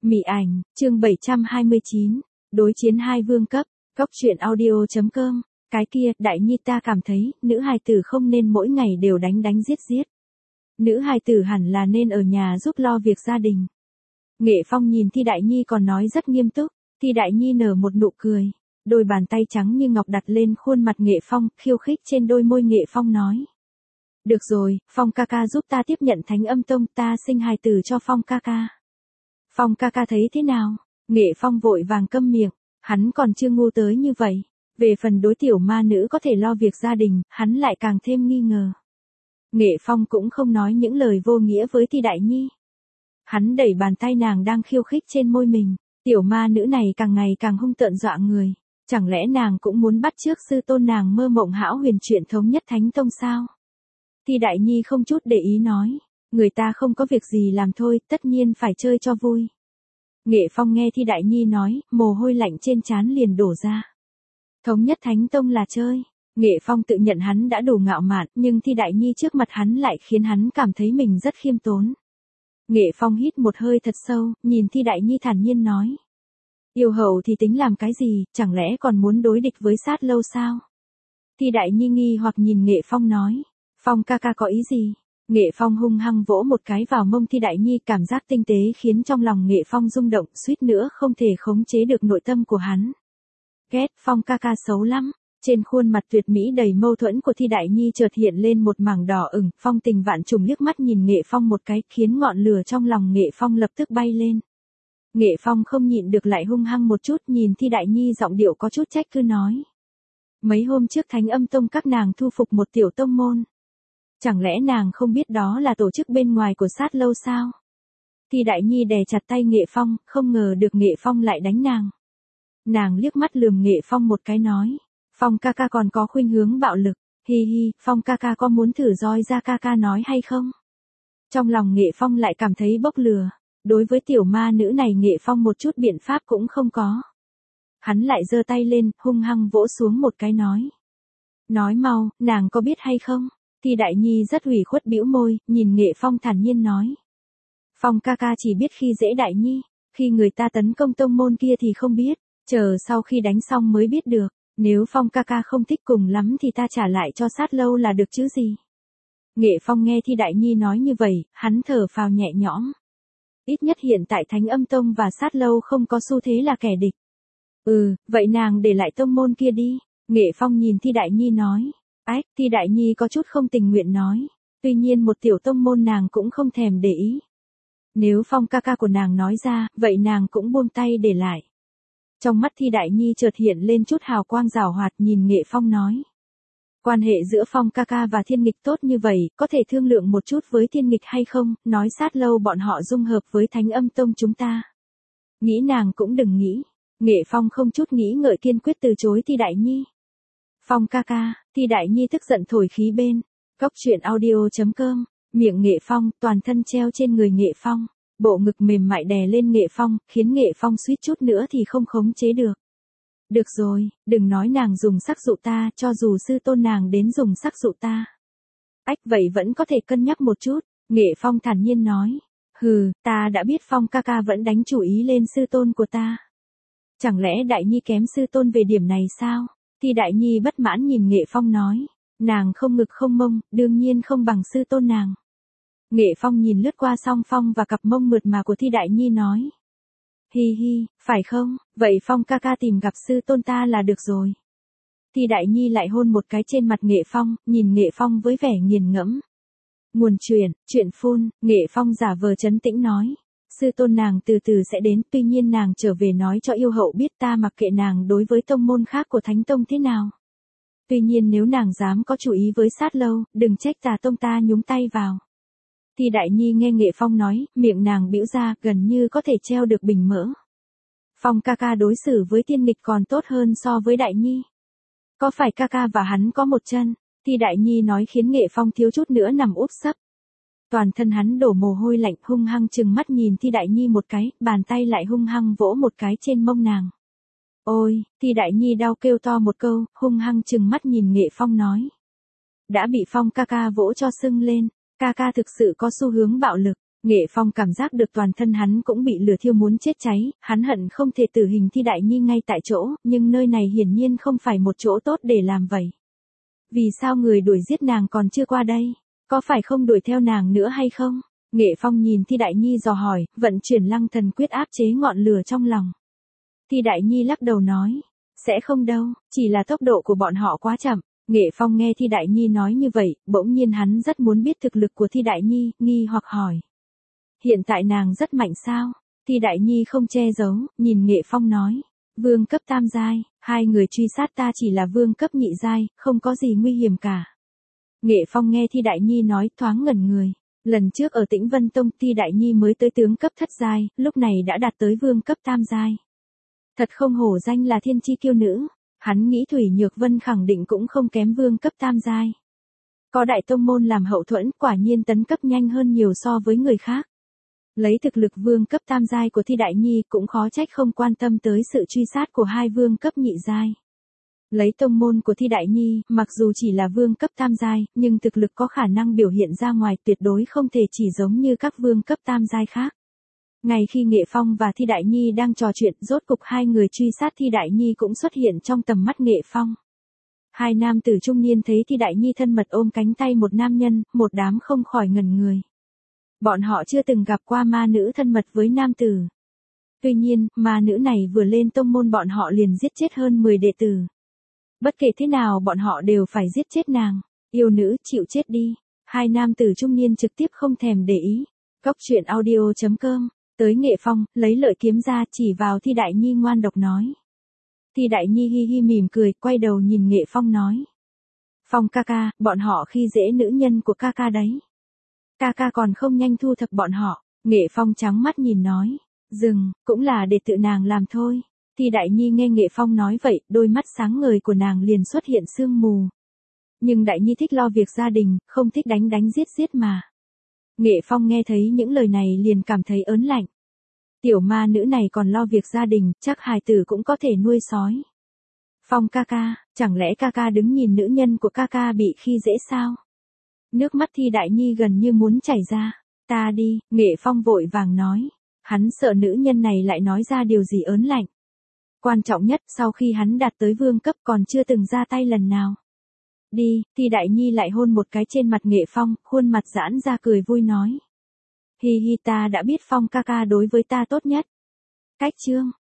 Mị ảnh, chương 729, đối chiến hai vương cấp, góc truyện audio.com, cái kia, Đại Nhi ta cảm thấy, nữ hài tử không nên mỗi ngày đều đánh đánh giết giết. Nữ hài tử hẳn là nên ở nhà giúp lo việc gia đình. Nghệ Phong nhìn Thi Đại Nhi còn nói rất nghiêm túc, Thi Đại Nhi nở một nụ cười, đôi bàn tay trắng như ngọc đặt lên khuôn mặt Nghệ Phong, khiêu khích trên đôi môi Nghệ Phong nói. Được rồi, Phong ca ca giúp ta tiếp nhận Thánh Âm Tông, ta sinh hài tử cho Phong ca ca. Phong ca ca thấy thế nào? Nghệ Phong vội vàng câm miệng, hắn còn chưa ngu tới như vậy. Về phần đối tiểu ma nữ có thể lo việc gia đình, hắn lại càng thêm nghi ngờ. Nghệ Phong cũng không nói những lời vô nghĩa với Thi Đại Nhi. Hắn đẩy bàn tay nàng đang khiêu khích trên môi mình, tiểu ma nữ này càng ngày càng hung tợn dọa người. Chẳng lẽ nàng cũng muốn bắt chước sư tôn nàng mơ mộng hão huyền chuyện thống nhất Thánh Tông sao? Thi Đại Nhi không chút để ý nói, người ta không có việc gì làm thôi, tất nhiên phải chơi cho vui. Nghệ Phong nghe Thi Đại Nhi nói, mồ hôi lạnh trên trán liền đổ ra. Thống nhất Thánh Tông là chơi. Nghệ Phong tự nhận hắn đã đủ ngạo mạn, nhưng Thi Đại Nhi trước mặt hắn lại khiến hắn cảm thấy mình rất khiêm tốn. Nghệ Phong hít một hơi thật sâu, nhìn Thi Đại Nhi thản nhiên nói. Yêu hậu thì tính làm cái gì, chẳng lẽ còn muốn đối địch với Sát Lâu sao? Thi Đại Nhi nghi hoặc nhìn Nghệ Phong nói. Phong ca ca có ý gì? Nghệ Phong hung hăng vỗ một cái vào mông Thi Đại Nhi, cảm giác tinh tế khiến trong lòng Nghệ Phong rung động, suýt nữa không thể khống chế được nội tâm của hắn. Ghét, Phong ca ca xấu lắm. Trên khuôn mặt tuyệt mỹ đầy mâu thuẫn của Thi Đại Nhi chợt hiện lên một mảng đỏ ửng, Phong Tình Vạn Trùng liếc mắt nhìn Nghệ Phong một cái, khiến ngọn lửa trong lòng Nghệ Phong lập tức bay lên. Nghệ Phong không nhịn được lại hung hăng một chút, nhìn Thi Đại Nhi giọng điệu có chút trách cứ nói. Mấy hôm trước Thánh Âm Tông các nàng thu phục một tiểu tông môn. Chẳng lẽ nàng không biết đó là tổ chức bên ngoài của Sát Lâu sao? Thi Đại Nhi đè chặt tay Nghệ Phong, không ngờ được Nghệ Phong lại đánh nàng. Nàng liếc mắt lườm Nghệ Phong một cái nói. Phong ca ca còn có khuynh hướng bạo lực, hi hi, Phong ca ca có muốn thử roi ra ca ca nói hay không? Trong lòng Nghệ Phong lại cảm thấy bốc lửa, đối với tiểu ma nữ này Nghệ Phong một chút biện pháp cũng không có. Hắn lại giơ tay lên, hung hăng vỗ xuống một cái nói. Nói mau, nàng có biết hay không? Thi Đại Nhi rất ủy khuất bĩu môi, nhìn Nghệ Phong thản nhiên nói. Phong ca ca chỉ biết khi dễ Đại Nhi, khi người ta tấn công tông môn kia thì không biết, chờ sau khi đánh xong mới biết được. Nếu Phong ca ca không thích cùng lắm thì ta trả lại cho Sát Lâu là được chứ gì. Nghệ Phong nghe Thi Đại Nhi nói như vậy, hắn thở phào nhẹ nhõm. Ít nhất hiện tại Thánh Âm Tông và Sát Lâu không có xu thế là kẻ địch. Vậy nàng để lại tông môn kia đi. Nghệ Phong nhìn Thi Đại Nhi nói. Ách, Thi Đại Nhi có chút không tình nguyện nói. Tuy nhiên một tiểu tông môn nàng cũng không thèm để ý. Nếu Phong ca ca của nàng nói ra, vậy nàng cũng buông tay để lại. Trong mắt Thi Đại Nhi chợt hiện lên chút hào quang giảo hoạt, nhìn Nghệ Phong nói. Quan hệ giữa Phong ca ca và Thiên Nghịch tốt như vậy, có thể thương lượng một chút với Thiên Nghịch hay không, nói Sát Lâu bọn họ dung hợp với Thánh Âm Tông chúng ta. Nghĩ nàng cũng đừng nghĩ. Nghệ Phong không chút nghĩ ngợi kiên quyết từ chối Thi Đại Nhi. Phong ca ca, Thi Đại Nhi tức giận thổi khí bên. Góc truyện audio.com, miệng Nghệ Phong, toàn thân treo trên người Nghệ Phong. Bộ ngực mềm mại đè lên Nghệ Phong, khiến Nghệ Phong suýt chút nữa thì không khống chế được. Được rồi, đừng nói nàng dùng sắc dụ ta, cho dù sư tôn nàng đến dùng sắc dụ ta. Ách, vậy vẫn có thể cân nhắc một chút, Nghệ Phong thản nhiên nói. Ta đã biết Phong ca ca vẫn đánh chủ ý lên sư tôn của ta. Chẳng lẽ Đại Nhi kém sư tôn về điểm này sao? Thì Đại Nhi bất mãn nhìn Nghệ Phong nói. Nàng không ngực không mông, đương nhiên không bằng sư tôn nàng. Nghệ Phong nhìn lướt qua song phong và cặp mông mượt mà của Thi Đại Nhi nói. Hi hi, phải không, vậy Phong ca ca tìm gặp sư tôn ta là được rồi. Thi Đại Nhi lại hôn một cái trên mặt Nghệ Phong, nhìn Nghệ Phong với vẻ nghiền ngẫm. Nguồn chuyện phun, Nghệ Phong giả vờ trấn tĩnh nói. Sư tôn nàng từ từ sẽ đến, tuy nhiên nàng trở về nói cho yêu hậu biết ta mặc kệ nàng đối với tông môn khác của Thánh Tông thế nào. Tuy nhiên nếu nàng dám có chủ ý với Sát Lâu, đừng trách Tà Tông ta nhúng tay vào. Thi Đại Nhi nghe Nghệ Phong nói, miệng nàng bĩu ra, gần như có thể treo được bình mỡ. Phong ca ca đối xử với Thiên Nghịch còn tốt hơn so với Đại Nhi. Có phải ca ca và hắn có một chân? Thi Đại Nhi nói khiến Nghệ Phong thiếu chút nữa nằm úp sấp. Toàn thân hắn đổ mồ hôi lạnh, hung hăng trừng mắt nhìn Thi Đại Nhi một cái, bàn tay lại hung hăng vỗ một cái trên mông nàng. Ôi, Thi Đại Nhi đau kêu to một câu, hung hăng trừng mắt nhìn Nghệ Phong nói. Đã bị Phong ca ca vỗ cho sưng lên. Ca ca thực sự có xu hướng bạo lực. Nghệ Phong cảm giác được toàn thân hắn cũng bị lửa thiêu muốn chết cháy, hắn hận không thể tử hình Thi Đại Nhi ngay tại chỗ, nhưng nơi này hiển nhiên không phải một chỗ tốt để làm vậy. Vì sao người đuổi giết nàng còn chưa qua đây? Có phải không đuổi theo nàng nữa hay không? Nghệ Phong nhìn Thi Đại Nhi dò hỏi, vận chuyển Lăng Thần Quyết áp chế ngọn lửa trong lòng. Thi Đại Nhi lắc đầu nói, sẽ không đâu, chỉ là tốc độ của bọn họ quá chậm. Nghệ Phong nghe Thi Đại Nhi nói như vậy, bỗng nhiên hắn rất muốn biết thực lực của Thi Đại Nhi, nghi hoặc hỏi. Hiện tại nàng rất mạnh sao? Thi Đại Nhi không che giấu, nhìn Nghệ Phong nói. Vương cấp tam giai, hai người truy sát ta chỉ là vương cấp nhị giai, không có gì nguy hiểm cả. Nghệ Phong nghe Thi Đại Nhi nói thoáng ngẩn người. Lần trước ở Tĩnh Vân Tông Thi Đại Nhi mới tới tướng cấp thất giai, lúc này đã đạt tới vương cấp tam giai. Thật không hổ danh là thiên chi kiêu nữ. Hắn nghĩ Thủy Nhược Vân khẳng định cũng không kém vương cấp tam giai. Có đại tông môn làm hậu thuẫn, quả nhiên tấn cấp nhanh hơn nhiều so với người khác. Lấy thực lực vương cấp tam giai của Thi Đại Nhi cũng khó trách không quan tâm tới sự truy sát của hai vương cấp nhị giai. Lấy tông môn của Thi Đại Nhi, mặc dù chỉ là vương cấp tam giai, nhưng thực lực có khả năng biểu hiện ra ngoài tuyệt đối không thể chỉ giống như các vương cấp tam giai khác. Ngay khi Nghệ Phong và Thi Đại Nhi đang trò chuyện, rốt cục hai người truy sát Thi Đại Nhi cũng xuất hiện trong tầm mắt Nghệ Phong. Hai nam tử trung niên thấy Thi Đại Nhi thân mật ôm cánh tay một nam nhân, một đám không khỏi ngẩn người. Bọn họ chưa từng gặp qua ma nữ thân mật với nam tử. Tuy nhiên, ma nữ này vừa lên tông môn bọn họ liền giết chết hơn 10 đệ tử. Bất kể thế nào bọn họ đều phải giết chết nàng. Yêu nữ chịu chết đi. Hai nam tử trung niên trực tiếp không thèm để ý. Cóc truyện audio.com. Tới Nghệ Phong, lấy lợi kiếm ra chỉ vào Thi Đại Nhi ngoan độc nói. Thi Đại Nhi hi hi mỉm cười, quay đầu nhìn Nghệ Phong nói. Phong ca ca, bọn họ khi dễ nữ nhân của ca ca đấy. Ca ca còn không nhanh thu thập bọn họ. Nghệ Phong trắng mắt nhìn nói. Dừng, cũng là để tự nàng làm thôi. Thi Đại Nhi nghe Nghệ Phong nói vậy, đôi mắt sáng ngời của nàng liền xuất hiện sương mù. Nhưng Đại Nhi thích lo việc gia đình, không thích đánh đánh giết giết mà. Nghệ Phong nghe thấy những lời này liền cảm thấy ớn lạnh. Tiểu ma nữ này còn lo việc gia đình, chắc hài tử cũng có thể nuôi sói. Phong ca ca, chẳng lẽ ca ca đứng nhìn nữ nhân của ca ca bị khi dễ sao? Nước mắt Thi Đại Nhi gần như muốn chảy ra. Ta đi, Nghệ Phong vội vàng nói. Hắn sợ nữ nhân này lại nói ra điều gì ớn lạnh. Quan trọng nhất, sau khi hắn đạt tới vương cấp còn chưa từng ra tay lần nào. Đi, Thi Đại Nhi lại hôn một cái trên mặt Nghệ Phong, khuôn mặt giãn ra cười vui nói. Hi hi, ta đã biết Phong ca ca đối với ta tốt nhất. Cách chương